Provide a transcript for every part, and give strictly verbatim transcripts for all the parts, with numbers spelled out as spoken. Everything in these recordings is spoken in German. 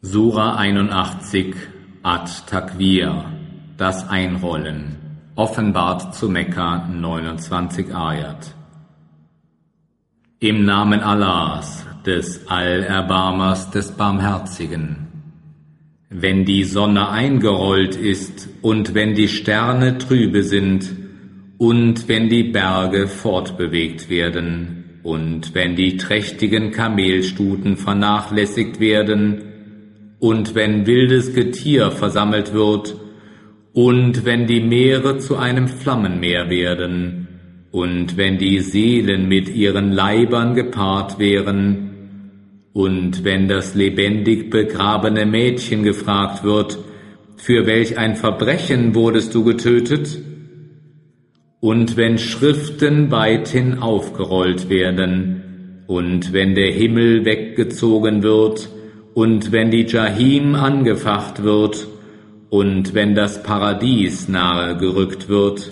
Sura einundachtzig At-Takwir, das Einrollen, offenbart zu Mekka, neunundzwanzig Ayat. Im Namen Allahs, des Allerbarmers, des Barmherzigen. Wenn die Sonne eingerollt ist und wenn die Sterne trübe sind und wenn die Berge fortbewegt werden und wenn die trächtigen Kamelstuten vernachlässigt werden und wenn wildes Getier versammelt wird und wenn die Meere zu einem Flammenmeer werden und wenn die Seelen mit ihren Leibern gepaart wären und wenn das lebendig begrabene Mädchen gefragt wird, für welch ein Verbrechen wurdest du getötet? Und wenn Schriften weithin aufgerollt werden und wenn der Himmel weggezogen wird und wenn die Jahim angefacht wird und wenn das Paradies nahe gerückt wird,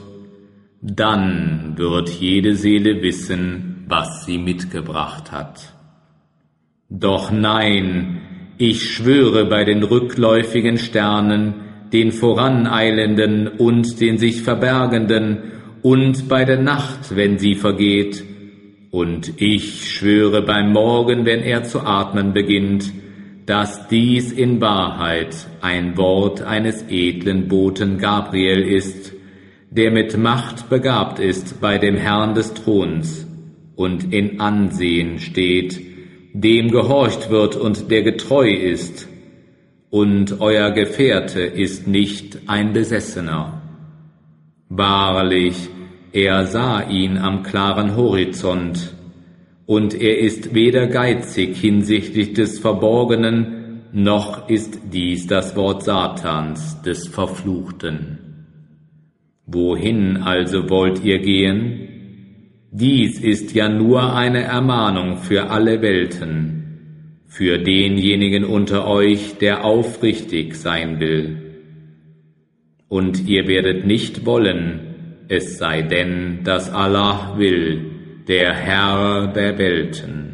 dann wird jede Seele wissen, was sie mitgebracht hat. Doch nein, ich schwöre bei den rückläufigen Sternen, den voraneilenden und den sich verbergenden und bei der Nacht, wenn sie vergeht, und ich schwöre beim Morgen, wenn er zu atmen beginnt, dass dies in Wahrheit ein Wort eines edlen Boten Gabriel ist, der mit Macht begabt ist bei dem Herrn des Throns und in Ansehen steht, dem gehorcht wird und der getreu ist, und euer Gefährte ist nicht ein Besessener. Wahrlich, er sah ihn am klaren Horizont, und er ist weder geizig hinsichtlich des Verborgenen, noch ist dies das Wort Satans, des Verfluchten. Wohin also wollt ihr gehen? Dies ist ja nur eine Ermahnung für alle Welten, für denjenigen unter euch, der aufrichtig sein will. Und ihr werdet nicht wollen, es sei denn, dass Allah will, der Herr der Welten.